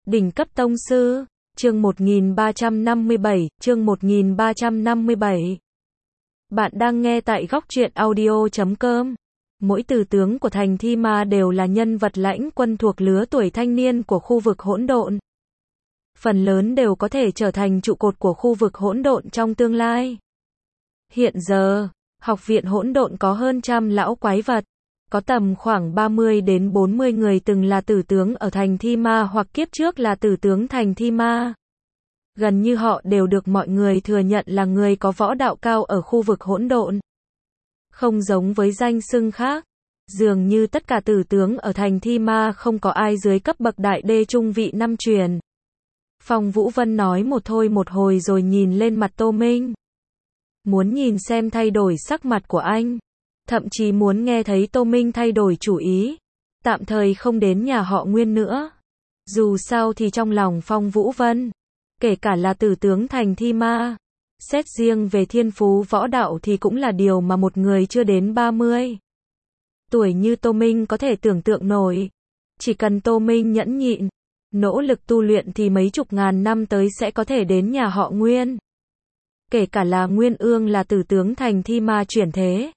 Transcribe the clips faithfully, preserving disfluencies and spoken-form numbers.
Đỉnh cấp tông sư, chương một nghìn ba trăm năm mươi bảy, chương một nghìn ba trăm năm mươi bảy. Bạn đang nghe tại góc truyện audio chấm com. Mỗi tử tướng của thành Thi Ma đều là nhân vật lãnh quân thuộc lứa tuổi thanh niên của khu vực hỗn độn. Phần lớn đều có thể trở thành trụ cột của khu vực hỗn độn trong tương lai. Hiện giờ, học viện hỗn độn có hơn trăm lão quái vật. Có tầm khoảng ba mươi đến bốn mươi người từng là tử tướng ở thành Thi Ma hoặc kiếp trước là tử tướng thành Thi Ma. Gần như họ đều được mọi người thừa nhận là người có võ đạo cao ở khu vực hỗn độn. Không giống với danh xưng khác, dường như tất cả tử tướng ở thành Thi Ma không có ai dưới cấp bậc đại đê trung vị năm truyền. Phong Vũ Vân nói một thôi một hồi rồi nhìn lên mặt Tô Minh. Muốn nhìn xem thay đổi sắc mặt của anh. Thậm chí muốn nghe thấy Tô Minh thay đổi chủ ý. Tạm thời không đến nhà họ Nguyên nữa. Dù sao thì trong lòng Phong Vũ Vân, kể cả là tử tướng thành Thi Ma, xét riêng về thiên phú võ đạo thì cũng là điều mà một người chưa đến ba mươi tuổi như Tô Minh có thể tưởng tượng nổi. Chỉ cần Tô Minh nhẫn nhịn, nỗ lực tu luyện thì mấy chục ngàn năm tới sẽ có thể đến nhà họ Nguyên. Kể cả là Nguyên Ương là tử tướng thành Thi Ma chuyển thế,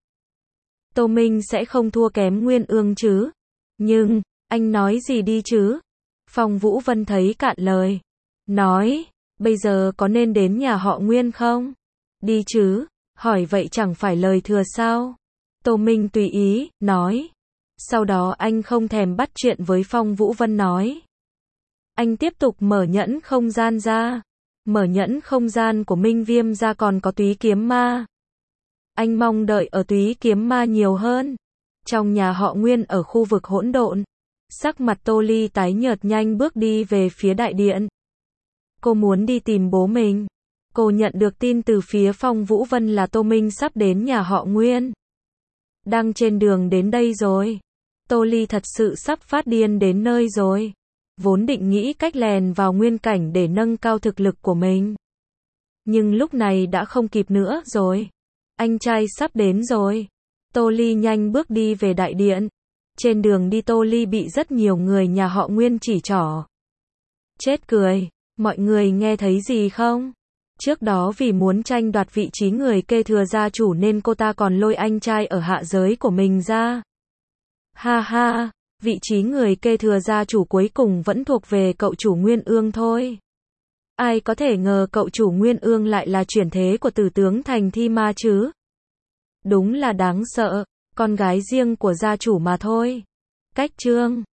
Tô Minh sẽ không thua kém Nguyên Ương chứ. Nhưng, anh nói gì đi chứ? Phong Vũ Vân thấy cạn lời. Nói, bây giờ có nên đến nhà họ Nguyên không? Đi chứ, hỏi vậy chẳng phải lời thừa sao? Tô Minh tùy ý, nói. Sau đó anh không thèm bắt chuyện với Phong Vũ Vân nói. Anh tiếp tục mở nhẫn không gian ra. Mở nhẫn không gian của Minh Viêm ra còn có Túy Kiếm Ma. Anh mong đợi ở Túy Kiếm Ma nhiều hơn. Trong nhà họ Nguyên ở khu vực hỗn độn, sắc mặt Tô Ly tái nhợt nhanh bước đi về phía đại điện. Cô muốn đi tìm bố mình. Cô nhận được tin từ phía Phong Vũ Vân là Tô Minh sắp đến nhà họ Nguyên. Đang trên đường đến đây rồi. Tô Ly thật sự sắp phát điên đến nơi rồi. Vốn định nghĩ cách lèn vào nguyên cảnh để nâng cao thực lực của mình. Nhưng lúc này đã không kịp nữa rồi. Anh trai sắp đến rồi. Tô Ly nhanh bước đi về đại điện. Trên đường đi Tô Ly bị rất nhiều người nhà họ Nguyên chỉ trỏ. Chết cười, mọi người nghe thấy gì không? Trước đó vì muốn tranh đoạt vị trí người kế thừa gia chủ nên cô ta còn lôi anh trai ở hạ giới của mình ra. Ha ha, vị trí người kế thừa gia chủ cuối cùng vẫn thuộc về cậu chủ Nguyên Ương thôi. Ai có thể ngờ cậu chủ Nguyên Ương lại là chuyển thế của tử tướng thành Thi Ma chứ? Đúng là đáng sợ, con gái riêng của gia chủ mà thôi. Cách chương